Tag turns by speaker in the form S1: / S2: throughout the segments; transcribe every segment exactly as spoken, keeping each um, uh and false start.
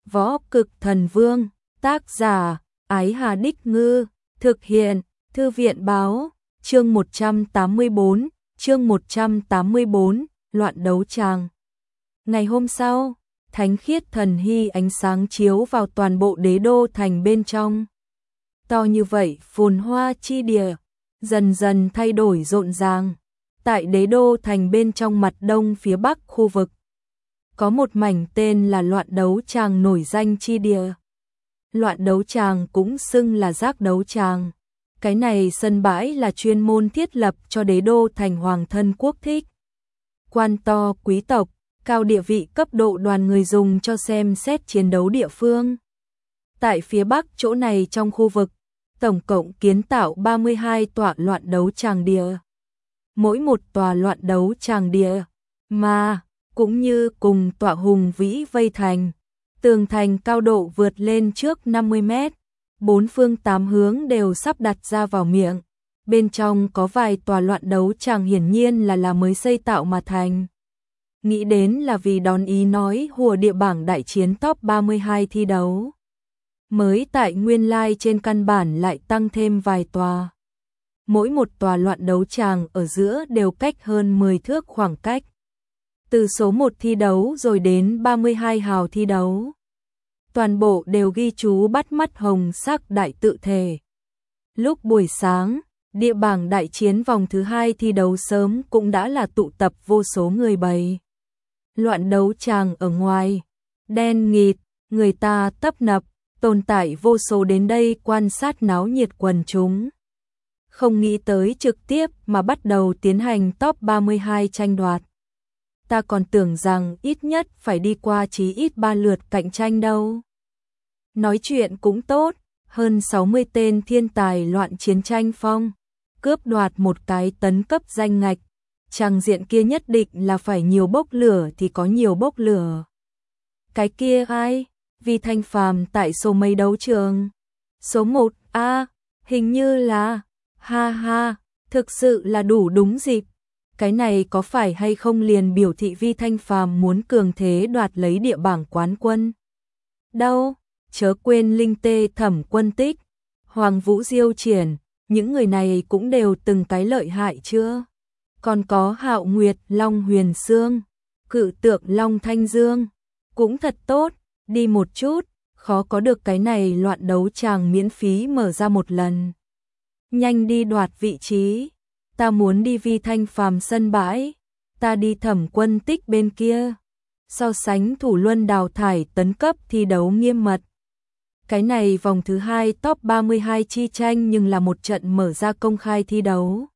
S1: Võ Cực Thần Vương, tác giả, Ái Hà Đích Ngư, thực hiện, Thư viện Báo, chương một trăm tám mươi bốn, chương một trăm tám mươi bốn, loạn đấu tràng. Ngày hôm sau, thánh khiết thần hy ánh sáng chiếu vào toàn bộ đế đô thành bên trong. To như vậy, phồn hoa chi địa, dần dần thay đổi rộn ràng. Tại đế đô thành bên trong mặt đông phía bắc khu vực, có một mảnh tên là loạn đấu tràng nổi danh chi địa. Loạn đấu tràng cũng xưng là giác đấu tràng. Cái này sân bãi là chuyên môn thiết lập cho đế đô thành hoàng thân quốc thích. Quan to quý tộc, cao địa vị cấp độ đoàn người dùng cho xem xét chiến đấu địa phương. Tại phía bắc chỗ này trong khu vực, tổng cộng kiến tạo ba mươi hai tọa loạn đấu tràng địa. Mỗi một tòa loạn đấu tràng địa, mà cũng như cùng tọa hùng vĩ vây thành, tường thành cao độ vượt lên trước năm mươi mét, bốn phương tám hướng đều sắp đặt ra vào miệng. Bên trong có vài tòa loạn đấu tràng hiển nhiên là là mới xây tạo mà thành. Nghĩ đến là vì đón ý nói hùa địa bảng đại chiến top ba mươi hai thi đấu. Mới tại nguyên lai trên căn bản lại tăng thêm vài tòa. Mỗi một tòa loạn đấu tràng ở giữa đều cách hơn mười thước khoảng cách. Từ số một thi đấu rồi đến ba mươi hai hào thi đấu. Toàn bộ đều ghi chú bắt mắt hồng sắc đại tự thể. Lúc buổi sáng, địa bảng đại chiến vòng thứ hai thi đấu sớm cũng đã là tụ tập vô số người bày. Loạn đấu tràng ở ngoài, đen nghịt, người ta tấp nập, tồn tại vô số đến đây quan sát náo nhiệt quần chúng. Không nghĩ tới trực tiếp mà bắt đầu tiến hành top ba mươi hai tranh đoạt. Ta còn tưởng rằng ít nhất phải đi qua chí ít ba lượt cạnh tranh đâu. Nói chuyện cũng tốt, hơn sáu mươi tên thiên tài loạn chiến tranh phong, cướp đoạt một cái tấn cấp danh ngạch. Tràng diện kia nhất định là phải nhiều bốc lửa thì có nhiều bốc lửa. Cái kia ai? Vi Thanh Phàm tại số mấy đấu trường? Số một, a, hình như là, ha ha, thực sự là đủ đúng dịp. Cái này có phải hay không liền biểu thị Vi Thanh Phàm muốn cường thế đoạt lấy địa bảng quán quân? Đâu, chớ quên Linh Tê Thẩm Quân Tích, Hoàng Vũ Diêu Triển, những người này cũng đều từng cái lợi hại chưa? Còn có Hạo Nguyệt Long Huyền Sương, Cự Tượng Long Thanh Dương, cũng thật tốt, đi một chút, khó có được cái này loạn đấu tràng miễn phí mở ra một lần. Nhanh đi đoạt vị trí, ta muốn đi Vi Thanh Phàm sân bãi, ta đi Thẩm Quân Tích bên kia. So sánh thủ luân đào thải tấn cấp thi đấu nghiêm mật. Cái này vòng thứ hai top ba mươi hai chi tranh nhưng là một trận mở ra công khai thi đấu.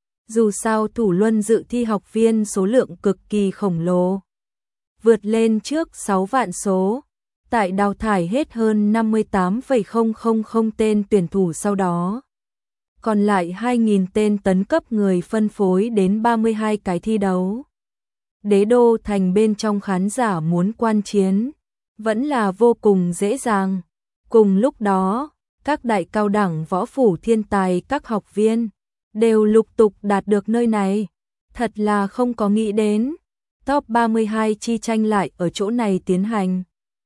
S1: Dù sao thủ luân dự thi học viên số lượng cực kỳ khổng lồ. Vượt lên trước sáu vạn số. Tại đào thải hết hơn năm mươi tám phẩy không không không tên tuyển thủ sau đó. Còn lại hai nghìn tên tấn cấp người phân phối đến ba mươi hai cái thi đấu. Đế đô thành bên trong khán giả muốn quan chiến, vẫn là vô cùng dễ dàng. Cùng lúc đó, các đại cao đẳng võ phủ thiên tài các học viên đều lục tục đạt được nơi này. Thật là không có nghĩ đến, top ba mươi hai chi tranh lại ở chỗ này tiến hành.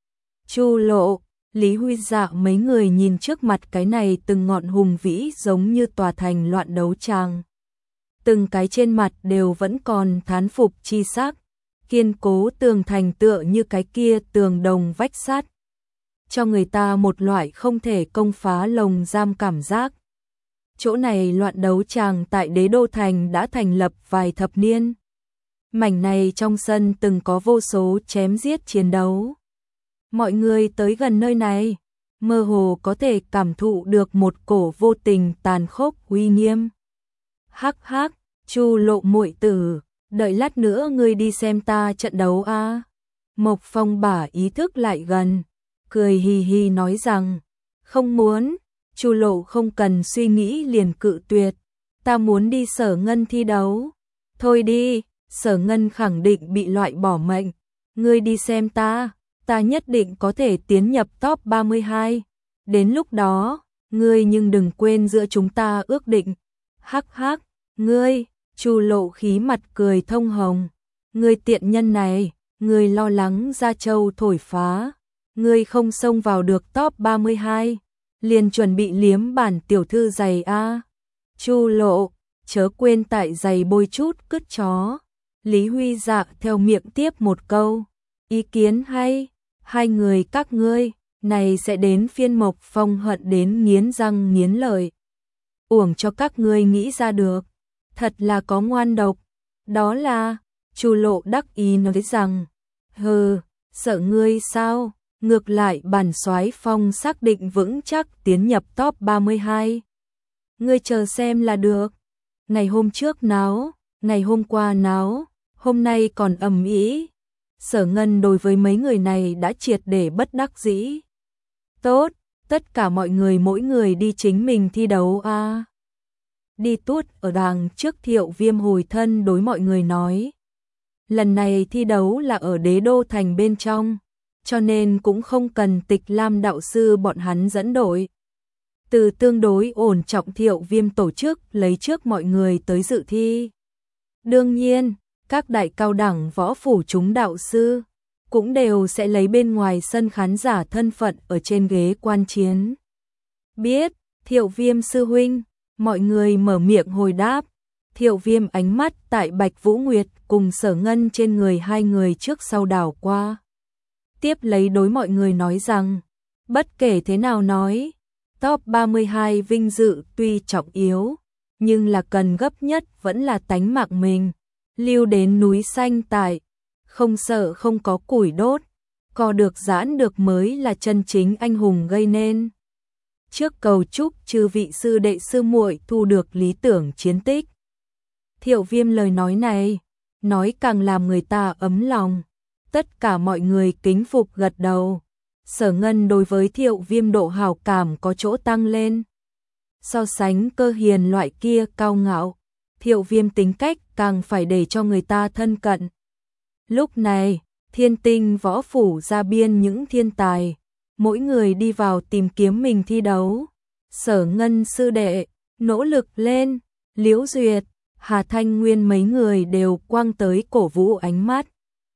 S1: Chu Lộ, Lý Huy Dạ mấy người nhìn trước mặt cái này từng ngọn hùng vĩ giống như tòa thành loạn đấu tràng. Từng cái trên mặt đều vẫn còn thán phục chi sắc, kiên cố tường thành tựa như cái kia tường đồng vách sắt. Cho người ta một loại không thể công phá lồng giam cảm giác. Chỗ này loạn đấu tràng tại đế đô thành đã thành lập vài thập niên. Mảnh này trong sân từng có vô số chém giết chiến đấu. Mọi người tới gần nơi này, mơ hồ có thể cảm thụ được một cổ vô tình tàn khốc uy nghiêm. Hắc hắc, Chu Lộ muội tử, đợi lát nữa ngươi đi xem ta trận đấu a. À? Mộc Phong bả ý thức lại gần, cười hì hì nói rằng, không muốn. Chu Lộ không cần suy nghĩ liền cự tuyệt, ta muốn đi Sở Ngân thi đấu. Thôi đi, Sở Ngân khẳng định bị loại bỏ mệnh, ngươi đi xem ta, ta nhất định có thể tiến nhập top ba mươi hai. Đến lúc đó, ngươi nhưng đừng quên giữa chúng ta ước định. Hắc hắc, ngươi, Chu Lộ khí mặt cười thông hồng, ngươi tiện nhân này, ngươi lo lắng Gia Châu thổi phá, ngươi không xông vào được top ba mươi hai, liền chuẩn bị liếm bản tiểu thư giày a. Chu Lộ, chớ quên tại giày bôi chút cứt chó. Lý Huy Dạ theo miệng tiếp một câu, ý kiến hay, hai người các ngươi, này sẽ đến phiên Mộc Phong hận đến nghiến răng nghiến lợi. Uổng cho các ngươi nghĩ ra được, thật là có ngoan độc, đó là, Chu Lộ đắc ý nói rằng, hừ, sợ ngươi sao, ngược lại bản soái Phong xác định vững chắc tiến nhập top ba mươi hai. Ngươi chờ xem là được, ngày hôm trước náo, ngày hôm qua náo, hôm nay còn ầm ĩ. Sở Ngân đối với mấy người này đã triệt để bất đắc dĩ. Tốt, tất cả mọi người mỗi người đi chính mình thi đấu a. À. Đi tuốt ở đằng trước Thiệu Viêm hồi thân đối mọi người nói. Lần này thi đấu là ở Đế Đô thành bên trong, cho nên cũng không cần Tịch Lam đạo sư bọn hắn dẫn đội. Từ tương đối ổn trọng Thiệu Viêm tổ chức lấy trước mọi người tới dự thi. Đương nhiên, các đại cao đẳng võ phủ chúng đạo sư cũng đều sẽ lấy bên ngoài sân khán giả thân phận ở trên ghế quan chiến. Biết, Thiệu Viêm sư huynh, mọi người mở miệng hồi đáp. Thiệu Viêm ánh mắt tại Bạch Vũ Nguyệt cùng Sở Ngân trên người hai người trước sau đảo qua. Tiếp lấy đối mọi người nói rằng, bất kể thế nào nói, top ba mươi hai vinh dự tuy trọng yếu, nhưng là cần gấp nhất vẫn là tánh mạng mình. Lưu đến núi xanh tại, không sợ không có củi đốt, co được giãn được mới là chân chính anh hùng gây nên. Trước cầu chúc chư vị sư đệ sư muội thu được lý tưởng chiến tích. Thiệu Viêm lời nói này, nói càng làm người ta ấm lòng. Tất cả mọi người kính phục gật đầu. Sở Ngân đối với Thiệu Viêm độ hảo cảm có chỗ tăng lên. So sánh Cơ Hiền loại kia cao ngạo, Thiệu Viêm tính cách càng phải để cho người ta thân cận. Lúc này, Thiên Tinh võ phủ ra biên những thiên tài, mỗi người đi vào tìm kiếm mình thi đấu. Sở Ngân sư đệ, nỗ lực lên, Liễu Duyệt, Hà Thanh Nguyên mấy người đều quăng tới cổ vũ ánh mắt.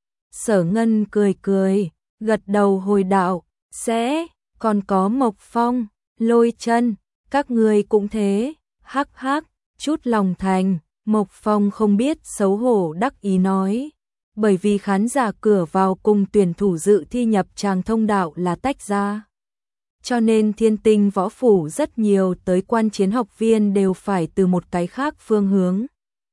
S1: Sở Ngân cười cười, gật đầu hồi đạo, sẽ, còn có Mộc Phong, Lôi Chân, các người cũng thế, hắc hắc, chút lòng thành. Mộc Phong không biết xấu hổ đắc ý nói, bởi vì khán giả cửa vào cùng tuyển thủ dự thi nhập tràng thông đạo là tách ra. Cho nên Thiên Tinh võ phủ rất nhiều tới quan chiến học viên đều phải từ một cái khác phương hướng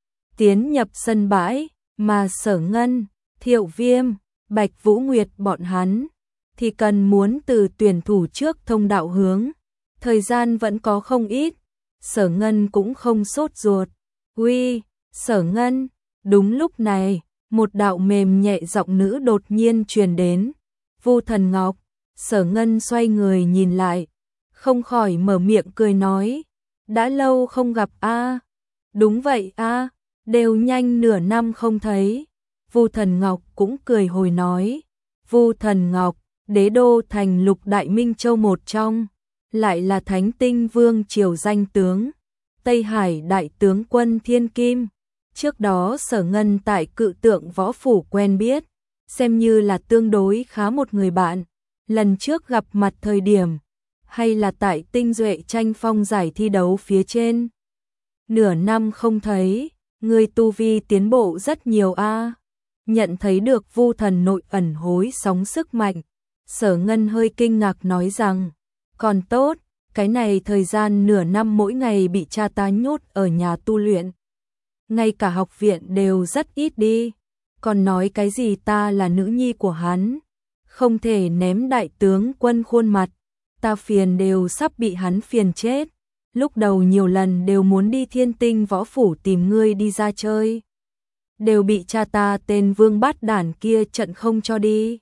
S1: tiến nhập sân bãi, mà Sở Ngân, Thiệu Viêm, Bạch Vũ Nguyệt bọn hắn thì cần muốn từ tuyển thủ trước thông đạo hướng. Thời gian vẫn có không ít, Sở Ngân cũng không sốt ruột. Uy, Sở Ngân, đúng lúc này, một đạo mềm nhẹ giọng nữ đột nhiên truyền đến. Vu Thần Ngọc, Sở Ngân xoay người nhìn lại, không khỏi mở miệng cười nói, đã lâu không gặp a. Đúng vậy a, đều nhanh nửa năm không thấy. Vu Thần Ngọc cũng cười hồi nói, Vu Thần Ngọc, Đế Đô thành lục đại minh châu một trong, lại là Thánh Tinh Vương triều danh tướng, Tây Hải đại tướng quân Thiên Kim. Trước đó Sở Ngân tại Cự Tượng võ phủ quen biết, xem như là tương đối khá một người bạn. Lần trước gặp mặt thời điểm, hay là tại Tinh Duệ tranh phong giải thi đấu phía trên. Nửa năm không thấy, người tu vi tiến bộ rất nhiều a. Nhận thấy được Vu Thần nội ẩn hối sóng sức mạnh, Sở Ngân hơi kinh ngạc nói rằng, còn tốt, cái này thời gian nửa năm mỗi ngày bị cha ta nhốt ở nhà tu luyện. Ngay cả học viện đều rất ít đi, còn nói cái gì ta là nữ nhi của hắn, không thể ném đại tướng quân khuôn mặt, ta phiền đều sắp bị hắn phiền chết. Lúc đầu nhiều lần đều muốn đi Thiên Tinh võ phủ tìm ngươi đi ra chơi, đều bị cha ta tên Vương Bát Đản kia trận không cho đi.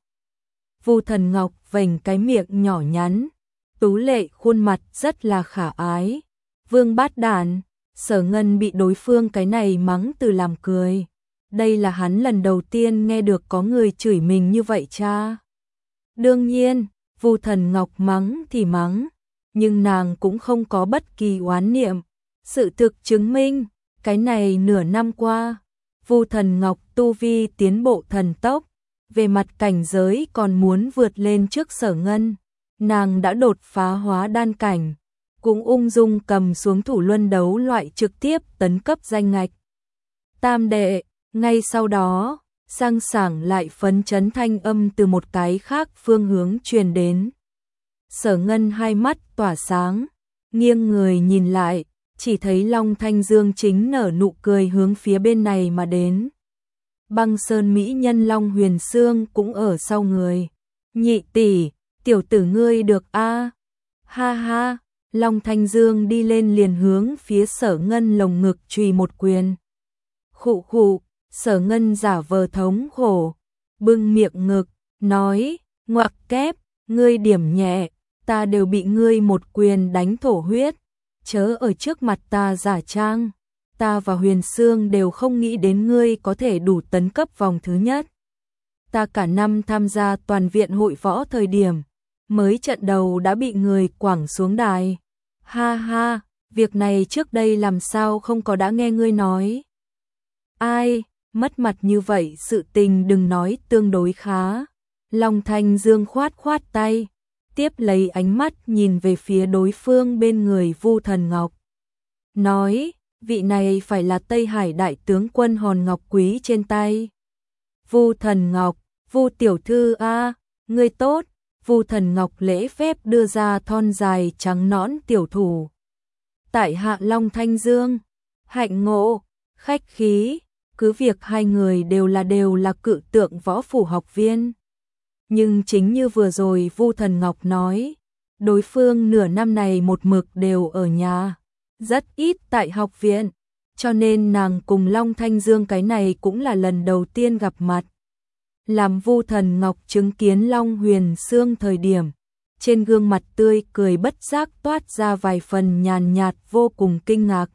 S1: Vu Thần Ngọc vểnh cái miệng nhỏ nhắn, tú lệ khuôn mặt rất là khả ái. Vương Bát Đản, Sở Ngân bị đối phương cái này mắng từ làm cười. Đây là hắn lần đầu tiên nghe được có người chửi mình như vậy cha. Đương nhiên, Vu Thần Ngọc mắng thì mắng, nhưng nàng cũng không có bất kỳ oán niệm. Sự thực chứng minh, cái này nửa năm qua, Vu Thần Ngọc tu vi tiến bộ thần tốc, về mặt cảnh giới còn muốn vượt lên trước Sở Ngân. Nàng đã đột phá hóa đan cảnh, cũng ung dung cầm xuống thủ luân đấu loại trực tiếp tấn cấp danh ngạch tam đệ. Ngay sau đó, sang sảng lại phấn chấn thanh âm từ một cái khác phương hướng truyền đến. Sở Ngân hai mắt tỏa sáng, nghiêng người nhìn lại, chỉ thấy Long Thanh Dương chính nở nụ cười hướng phía bên này mà đến. Băng Sơn mỹ nhân Long Huyền Sương cũng ở sau người. Nhị tỷ, tiểu tử ngươi được a? Ha ha, Long Thanh Dương đi lên liền hướng phía Sở Ngân lồng ngực chùy một quyền. Khụ khụ, Sở Ngân giả vờ thống khổ, bưng miệng ngực, nói, ngoặc kép, ngươi điểm nhẹ, ta đều bị ngươi một quyền đánh thổ huyết, chớ ở trước mặt ta giả trang, ta và Huyền Sương đều không nghĩ đến ngươi có thể đủ tấn cấp vòng thứ nhất. Ta cả năm tham gia toàn viện hội võ thời điểm, mới trận đầu đã bị người quẳng xuống đài. Ha ha, việc này trước đây làm sao không có đã nghe ngươi nói. Ai, mất mặt như vậy sự tình đừng nói tương đối khá. Long Thanh Dương khoát khoát tay, tiếp lấy ánh mắt nhìn về phía đối phương bên người Vu Thần Ngọc. Nói, vị này phải là Tây Hải đại tướng quân hòn ngọc quý trên tay. Vu Thần Ngọc, Vu tiểu thư a, ngươi tốt. Vu Thần Ngọc lễ phép đưa ra thon dài trắng nõn tiểu thủ. Tại hạ Long Thanh Dương, hạnh ngộ, khách khí, cứ việc hai người đều là đều là cự tượng võ phủ học viên. Nhưng chính như vừa rồi Vu Thần Ngọc nói, đối phương nửa năm này một mực đều ở nhà, rất ít tại học viện, cho nên nàng cùng Long Thanh Dương cái này cũng là lần đầu tiên gặp mặt. Làm Vu Thần Ngọc chứng kiến Long Huyền Sương thời điểm, trên gương mặt tươi cười bất giác toát ra vài phần nhàn nhạt vô cùng kinh ngạc.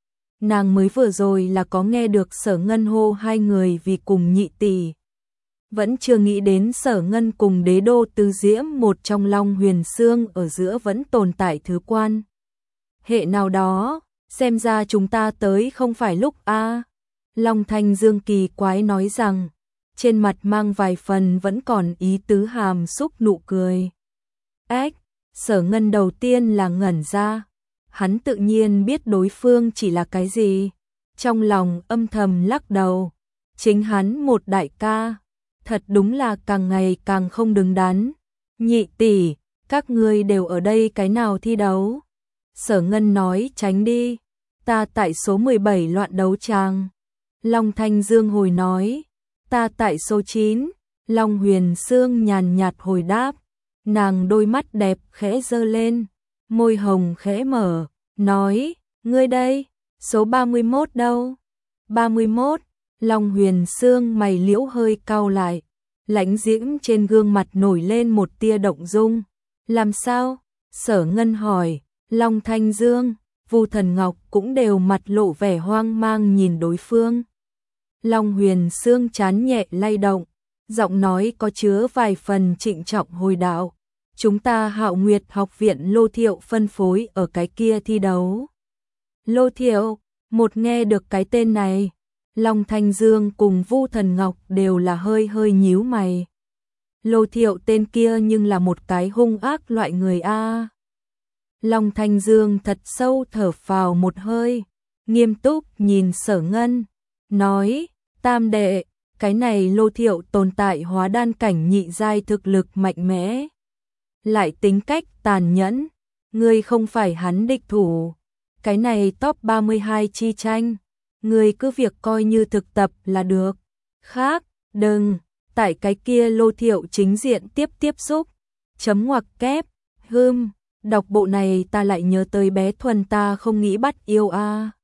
S1: Nàng mới vừa rồi là có nghe được Sở Ngân hô hai người vì cùng nhị tỷ. Vẫn chưa nghĩ đến Sở Ngân cùng đế đô Tư Diễm một trong Long Huyền Sương ở giữa vẫn tồn tại thứ quan hệ nào đó, xem ra chúng ta tới không phải lúc a. Long Thanh Dương kỳ quái nói rằng, trên mặt mang vài phần vẫn còn ý tứ hàm xúc nụ cười. Ếch, Sở Ngân đầu tiên là ngẩn ra, hắn tự nhiên biết đối phương chỉ là cái gì, trong lòng âm thầm lắc đầu, chính hắn một đại ca, thật đúng là càng ngày càng không đứng đắn. Nhị tỷ, các ngươi đều ở đây cái nào thi đấu? Sở Ngân nói tránh đi, ta tại số mười bảy loạn đấu tràng. Long Thanh Dương hồi nói, ta tại số chín. Long Huyền Sương nhàn nhạt hồi đáp, nàng đôi mắt đẹp khẽ giơ lên, môi hồng khẽ mở, nói, ngươi đây, số ba mươi mốt đâu? ba mươi mốt, Long Huyền Sương mày liễu hơi cau lại, lãnh diễm trên gương mặt nổi lên một tia động dung. Làm sao? Sở Ngân hỏi. Long Thanh Dương, Vu Thần Ngọc cũng đều mặt lộ vẻ hoang mang nhìn đối phương. Long Huyền Sương chán nhẹ lay động, giọng nói có chứa vài phần trịnh trọng hồi đạo. Chúng ta Hạo Nguyệt học viện Lô Thiệu phân phối ở cái kia thi đấu. Lô Thiệu, một nghe được cái tên này, Long Thanh Dương cùng Vu Thần Ngọc đều là hơi hơi nhíu mày. Lô Thiệu tên kia nhưng là một cái hung ác loại người a. Long Thanh Dương thật sâu thở phào một hơi, nghiêm túc nhìn Sở Ngân, nói, tam đệ, cái này Lô Thiệu tồn tại hóa đan cảnh nhị giai thực lực mạnh mẽ, lại tính cách tàn nhẫn, ngươi không phải hắn địch thủ, cái này top ba mươi hai chi tranh, ngươi cứ việc coi như thực tập là được, khác, đừng, tại cái kia Lô Thiệu chính diện tiếp tiếp xúc, chấm ngoặc kép, hưm. Đọc bộ này ta lại nhớ tới bé Thuần ta không nghĩ bắt yêu a.